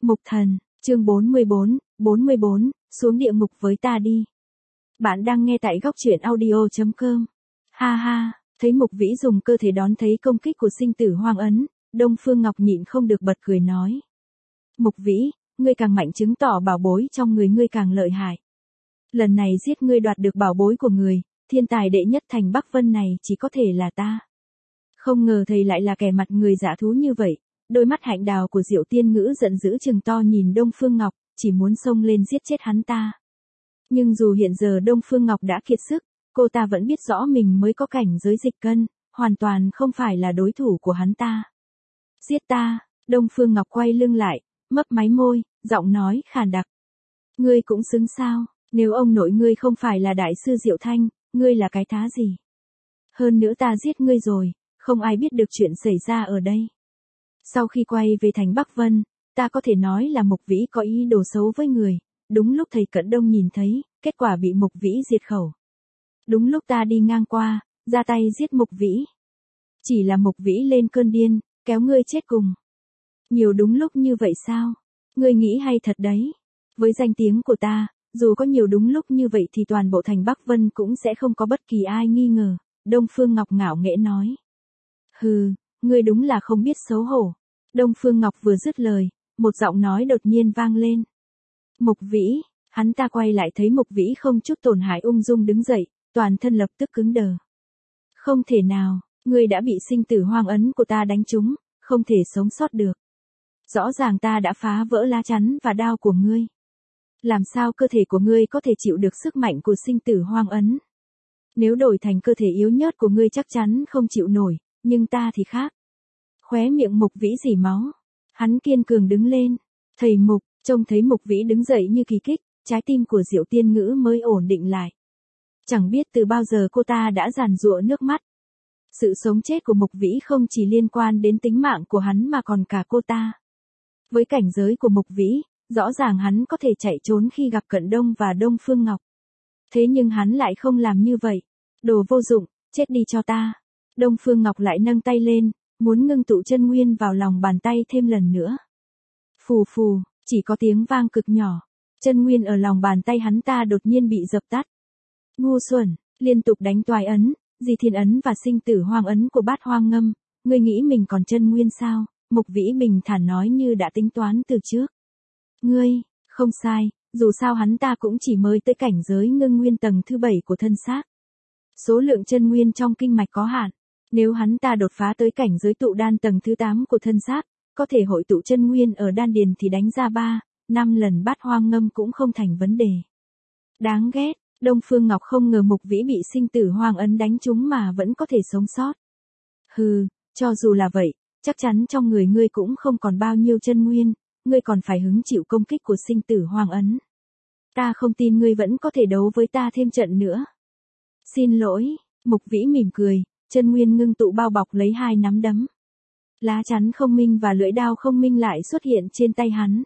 Mục thần, chương 44, xuống địa ngục với ta đi. Bạn đang nghe tại góc truyện audio.com. Ha ha, thấy Mục Vĩ dùng cơ thể đón thấy công kích của sinh tử Hoang Ấn, Đông Phương Ngọc nhịn không được bật cười nói. Mục Vĩ, ngươi càng mạnh chứng tỏ bảo bối trong người ngươi càng lợi hại. Lần này giết ngươi đoạt được bảo bối của người, thiên tài đệ nhất thành Bắc Vân này chỉ có thể là ta. Không ngờ thầy lại là kẻ mặt người dã thú như vậy. Đôi mắt hạnh đào của Diệu Tiên Ngữ giận dữ trừng to nhìn Đông Phương Ngọc, chỉ muốn xông lên giết chết hắn ta. Nhưng dù hiện giờ Đông Phương Ngọc đã kiệt sức, cô ta vẫn biết rõ mình mới có cảnh giới dịch cân, hoàn toàn không phải là đối thủ của hắn ta. Giết ta, Đông Phương Ngọc quay lưng lại, mấp máy môi, giọng nói khàn đặc. Ngươi cũng xứng sao, nếu ông nội ngươi không phải là đại sư Diệu Thanh, ngươi là cái thá gì? Hơn nữa ta giết ngươi rồi, không ai biết được chuyện xảy ra ở đây. Sau khi quay về thành Bắc Vân, ta có thể nói là Mục Vĩ có ý đồ xấu với người, đúng lúc thầy Cận Đông nhìn thấy, kết quả bị Mục Vĩ diệt khẩu. Đúng lúc ta đi ngang qua, ra tay giết Mục Vĩ. Chỉ là Mục Vĩ lên cơn điên, kéo ngươi chết cùng. Nhiều đúng lúc như vậy sao? Ngươi nghĩ hay thật đấy. Với danh tiếng của ta, dù có nhiều đúng lúc như vậy thì toàn bộ thành Bắc Vân cũng sẽ không có bất kỳ ai nghi ngờ, Đông Phương Ngọc ngạo nghễ nói. Hừ. Ngươi đúng là không biết xấu hổ. Đông Phương Ngọc vừa dứt lời, một giọng nói đột nhiên vang lên. Mục Vĩ, hắn ta quay lại thấy Mục Vĩ không chút tổn hại ung dung đứng dậy, toàn thân lập tức cứng đờ. Không thể nào, ngươi đã bị sinh tử Hoang Ấn của ta đánh trúng, không thể sống sót được. Rõ ràng ta đã phá vỡ lá chắn và đao của ngươi. Làm sao cơ thể của ngươi có thể chịu được sức mạnh của sinh tử Hoang Ấn? Nếu đổi thành cơ thể yếu nhớt của ngươi chắc chắn không chịu nổi. Nhưng ta thì khác. Khóe miệng Mục Vĩ rỉ máu. Hắn kiên cường đứng lên. Thầy Mục, trông thấy Mục Vĩ đứng dậy như kỳ kích, trái tim của Diệu Tiên Ngữ mới ổn định lại. Chẳng biết từ bao giờ cô ta đã giàn giụa nước mắt. Sự sống chết của Mục Vĩ không chỉ liên quan đến tính mạng của hắn mà còn cả cô ta. Với cảnh giới của Mục Vĩ, rõ ràng hắn có thể chạy trốn khi gặp Cận Đông và Đông Phương Ngọc. Thế nhưng hắn lại không làm như vậy. Đồ vô dụng, chết đi cho ta. Đông Phương Ngọc lại nâng tay lên, muốn ngưng tụ chân nguyên vào lòng bàn tay thêm lần nữa. Phù phù, chỉ có tiếng vang cực nhỏ. Chân nguyên ở lòng bàn tay hắn ta đột nhiên bị dập tắt. Ngu xuẩn, liên tục đánh toái ấn, Di Thiên ấn và sinh tử Hoang ấn của Bát Hoang Ngâm. Ngươi nghĩ mình còn chân nguyên sao? Mục Vĩ bình thản nói như đã tính toán từ trước. Ngươi, không sai, dù sao hắn ta cũng chỉ mới tới cảnh giới ngưng nguyên tầng thứ 7 của thân xác. Số lượng chân nguyên trong kinh mạch có hạn. Nếu hắn ta đột phá tới cảnh giới tụ đan tầng thứ 8 của thân xác, có thể hội tụ chân nguyên ở đan điền thì đánh ra 3-5 lần Bát Hoang Ngâm cũng không thành vấn đề. Đáng ghét, Đông Phương Ngọc không ngờ Mục Vĩ bị sinh tử Hoang Ấn đánh trúng mà vẫn có thể sống sót. Hừ, cho dù là vậy, chắc chắn trong người ngươi cũng không còn bao nhiêu chân nguyên, ngươi còn phải hứng chịu công kích của sinh tử Hoang Ấn. Ta không tin ngươi vẫn có thể đấu với ta thêm trận nữa. Xin lỗi, Mục Vĩ mỉm cười. Chân nguyên ngưng tụ bao bọc lấy hai nắm đấm. Lá chắn không minh và lưỡi đao không minh lại xuất hiện trên tay hắn.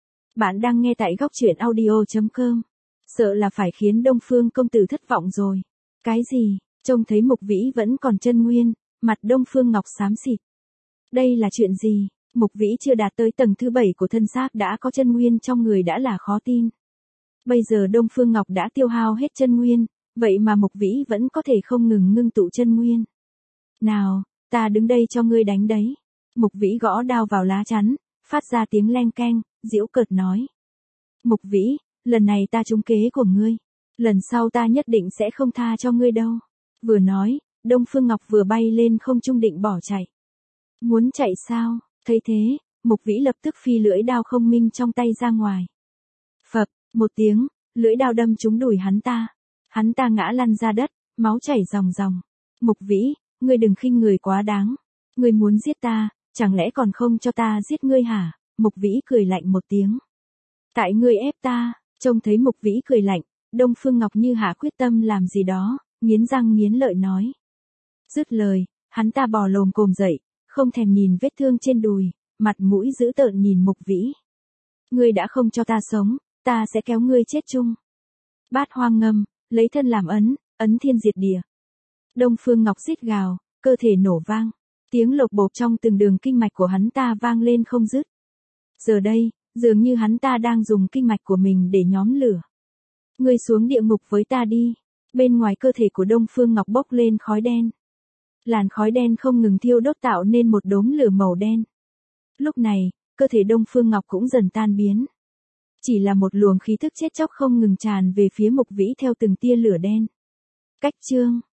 Bạn đang nghe tại góc truyện audio.com. Sợ là phải khiến Đông Phương công tử thất vọng rồi. Cái gì? Trông thấy Mục Vĩ vẫn còn chân nguyên, mặt Đông Phương Ngọc xám xịt. Đây là chuyện gì? Mục Vĩ chưa đạt tới tầng thứ 7 của thân xác đã có chân nguyên trong người đã là khó tin. Bây giờ Đông Phương Ngọc đã tiêu hao hết chân nguyên, vậy mà Mục Vĩ vẫn có thể không ngừng ngưng tụ chân nguyên. Nào, ta đứng đây cho ngươi đánh đấy. Mục Vĩ gõ đao vào lá chắn, phát ra tiếng leng keng, giễu cợt nói. Mục Vĩ, lần này ta trúng kế của ngươi. Lần sau ta nhất định sẽ không tha cho ngươi đâu. Vừa nói, Đông Phương Ngọc vừa bay lên không trung định bỏ chạy. Muốn chạy sao? Thấy thế, Mục Vĩ lập tức phi lưỡi đao không minh trong tay ra ngoài. Phập, một tiếng, lưỡi đao đâm trúng đùi hắn ta. Hắn ta ngã lăn ra đất, máu chảy ròng ròng. Mục Vĩ, ngươi đừng khinh người quá đáng. Ngươi muốn giết ta, chẳng lẽ còn không cho ta giết ngươi hả? Mục Vĩ cười lạnh một tiếng. Tại ngươi ép ta, trông thấy Mục Vĩ cười lạnh, Đông Phương Ngọc như hạ quyết tâm làm gì đó, nghiến răng nghiến lợi nói. Dứt lời, hắn ta bò lồm cồm dậy, không thèm nhìn vết thương trên đùi, mặt mũi dữ tợn nhìn Mục Vĩ. Ngươi đã không cho ta sống, ta sẽ kéo ngươi chết chung. Bát Hoang Ngâm, lấy thân làm ấn, ấn thiên diệt địa. Đông Phương Ngọc rít gào, cơ thể nổ vang. Tiếng lộc bộp trong từng đường kinh mạch của hắn ta vang lên không dứt. Giờ đây, Dường như hắn ta đang dùng kinh mạch của mình để nhóm lửa. Ngươi xuống địa ngục với ta đi. Bên ngoài cơ thể của Đông Phương Ngọc bốc lên khói đen. Làn khói đen không ngừng thiêu đốt tạo nên một đốm lửa màu đen. Lúc này, cơ thể Đông Phương Ngọc cũng dần tan biến. Chỉ là một luồng khí thức chết chóc không ngừng tràn về phía Mục Vĩ theo từng tia lửa đen. Cách chương